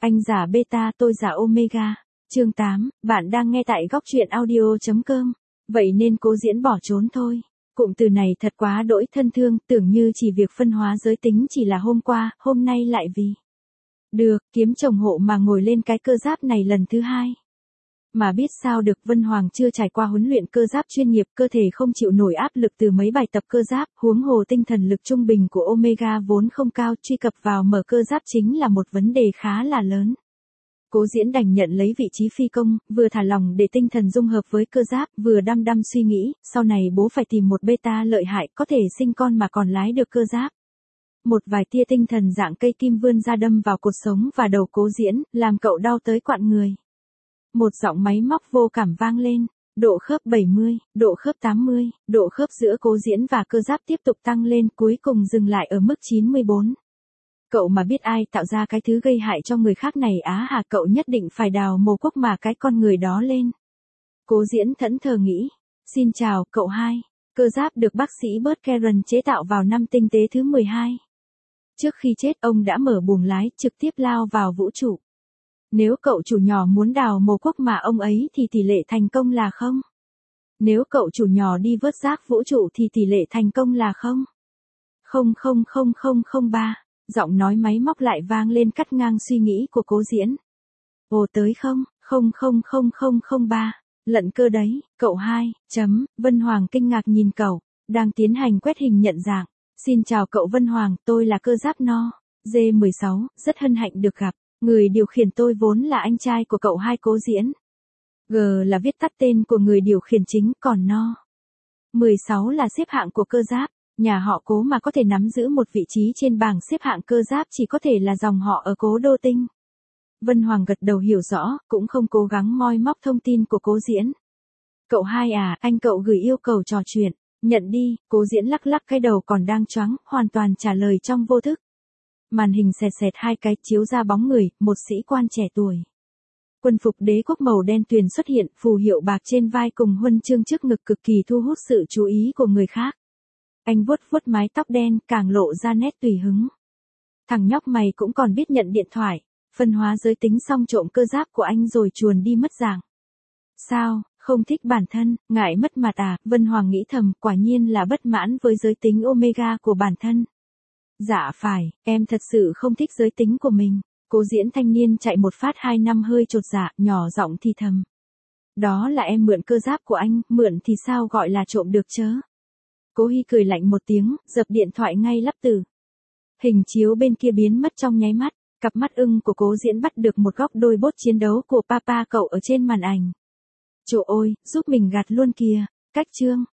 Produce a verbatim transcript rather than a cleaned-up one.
Anh giả beta, tôi giả omega. Chương tám, bạn đang nghe tại góc truyện audio chấm com. Vậy nên Cố Diễn bỏ trốn thôi. Cụm từ này thật quá đỗi thân thương, tưởng như chỉ việc phân hóa giới tính chỉ là hôm qua, hôm nay lại vì được kiếm chồng hộ mà ngồi lên cái cơ giáp này lần thứ hai. Mà biết sao được, Vân Hoàng chưa trải qua huấn luyện cơ giáp chuyên nghiệp, cơ thể không chịu nổi áp lực từ mấy bài tập cơ giáp, huống hồ tinh thần lực trung bình của Omega vốn không cao, truy cập vào mở cơ giáp chính là một vấn đề khá là lớn. Cố Diễn đành nhận lấy vị trí phi công, vừa thả lỏng để tinh thần dung hợp với cơ giáp, vừa đăm đăm suy nghĩ, sau này bố phải tìm một beta lợi hại có thể sinh con mà còn lái được cơ giáp. Một vài tia tinh thần dạng cây kim vươn ra đâm vào cột sống và đầu Cố Diễn, làm cậu đau tới quặn người. Một giọng máy móc vô cảm vang lên, độ khớp bảy mươi, độ khớp tám mươi, độ khớp giữa Cố Diễn và cơ giáp tiếp tục tăng lên, cuối cùng dừng lại ở mức chín mươi bốn. Cậu mà biết ai tạo ra cái thứ gây hại cho người khác này á hả, cậu nhất định phải đào mồ quốc mà cái con người đó lên. Cố Diễn thẫn thờ nghĩ. Xin chào, cậu hai. Cơ giáp được bác sĩ Burt Karen chế tạo vào năm tinh tế thứ mười hai. Trước khi chết, ông đã mở buồng lái, trực tiếp lao vào vũ trụ. Nếu cậu chủ nhỏ muốn đào mồ quốc mà ông ấy thì tỷ lệ thành công là không. Nếu cậu chủ nhỏ đi vớt rác vũ trụ thì tỷ lệ thành công là không. Không không không không không ba. Giọng nói máy móc lại vang lên cắt ngang suy nghĩ của Cố Diễn. Ồ tới không, không không không không không ba. Lận cơ đấy, cậu hai, chấm, Vân Hoàng kinh ngạc nhìn cậu, đang tiến hành quét hình nhận dạng. Xin chào cậu Vân Hoàng, tôi là cơ giáp No. D mười sáu, rất hân hạnh được gặp. Người điều khiển tôi vốn là anh trai của cậu hai Cố Diễn. G là viết tắt tên của người điều khiển chính, còn No. mười sáu là xếp hạng của cơ giáp. Nhà họ Cố mà có thể nắm giữ một vị trí trên bảng xếp hạng cơ giáp chỉ có thể là dòng họ ở Cố Đô Tinh. Vân Hoàng gật đầu hiểu rõ, cũng không cố gắng moi móc thông tin của Cố Diễn. Cậu hai à, anh cậu gửi yêu cầu trò chuyện, nhận đi. Cố Diễn lắc lắc cái đầu còn đang choáng, hoàn toàn trả lời trong vô thức. Màn hình xẹt xẹt hai cái chiếu ra bóng người, một sĩ quan trẻ tuổi. Quân phục đế quốc màu đen tuyền xuất hiện, phù hiệu bạc trên vai cùng huân chương trước ngực cực kỳ thu hút sự chú ý của người khác. Anh vuốt vuốt mái tóc đen, càng lộ ra nét tùy hứng. Thằng nhóc mày cũng còn biết nhận điện thoại, phân hóa giới tính xong trộm cơ giáp của anh rồi chuồn đi mất dạng. Sao, không thích bản thân, ngại mất mặt à? Vân Hoàng nghĩ thầm, quả nhiên là bất mãn với giới tính Omega của bản thân. Dạ phải, em thật sự không thích giới tính của mình. Cố Diễn thanh niên chạy một phát hai năm hơi chột dạ, nhỏ giọng thì thầm. Đó là em mượn cơ giáp của anh, mượn thì sao gọi là trộm được chớ. Cố Hy cười lạnh một tiếng, dập điện thoại ngay lắp từ. Hình chiếu bên kia biến mất trong nháy mắt, cặp mắt ưng của Cố Diễn bắt được một góc đôi bốt chiến đấu của papa cậu ở trên màn ảnh. Trời ơi, giúp mình gạt luôn kìa, cách chương.